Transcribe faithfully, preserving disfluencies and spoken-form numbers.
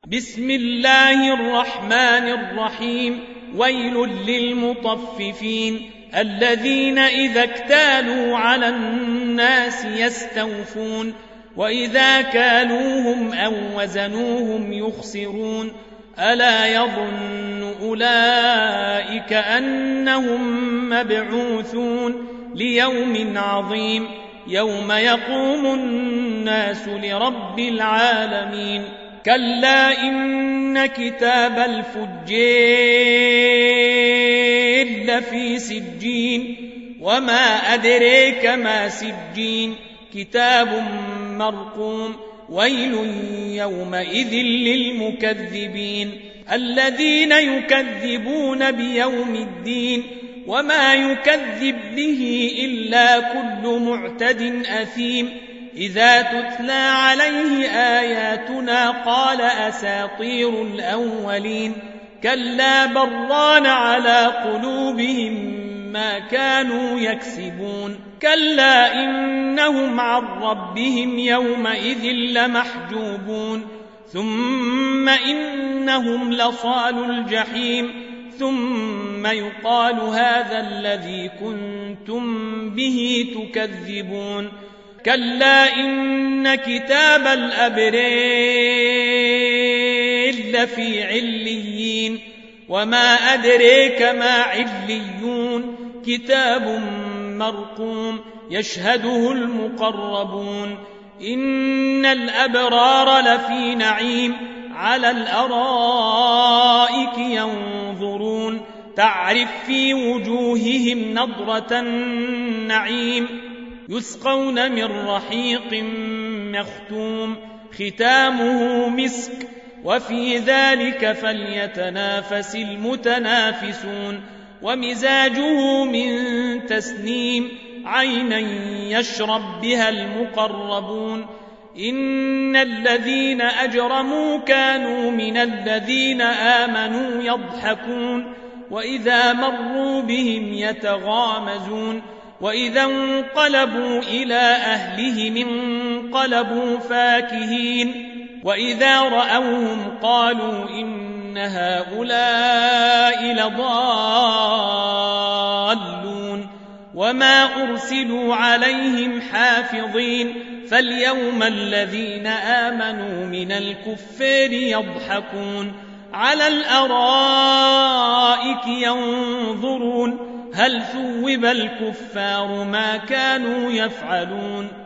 بسم الله الرحمن الرحيم. ويل للمطففين الذين إذا اكتالوا على الناس يستوفون وإذا كالوهم أو وزنوهم يخسرون ألا يظن أولئك أنهم مبعوثون ليوم عظيم يوم يقوم الناس لرب العالمين. كلا إن كتاب الفجار لفي سجين وما أدريك ما سجين كتاب مرقوم ويل يومئذ للمكذبين الذين يكذبون بيوم الدين وما يكذب به إلا كل معتد أثيم إذا تتلى عليه آياتنا قال أساطير الأولين كلا بران على قلوبهم ما كانوا يكسبون كلا إنهم عن ربهم يومئذ لمحجوبون ثم إنهم لصال الجحيم ثم يقال هذا الذي كنتم به تكذبون كلا إن كتاب الأبرار لفي عليين وما أدريك ما عليون كتاب مرقوم يشهده المقربون إن الأبرار لفي نعيم على الأرائك ينظرون تعرف في وجوههم نضرة النعيم يسقون من رحيق مختوم ختامه مسك وفي ذلك فليتنافس المتنافسون ومزاجه من تسنيم عينا يشرب بها المقربون إن الذين أجرموا كانوا من الذين آمنوا يضحكون وإذا مروا بهم يتغامزون وإذا انقلبوا إلى أهلهم انقلبوا فاكهين وإذا رأوهم قالوا إن هؤلاء لضالون وما أرسلوا عليهم حافظين فاليوم الذين آمنوا من الكفار يضحكون على الأرائك ينظرون هل ثوب الكفار ما كانوا يفعلون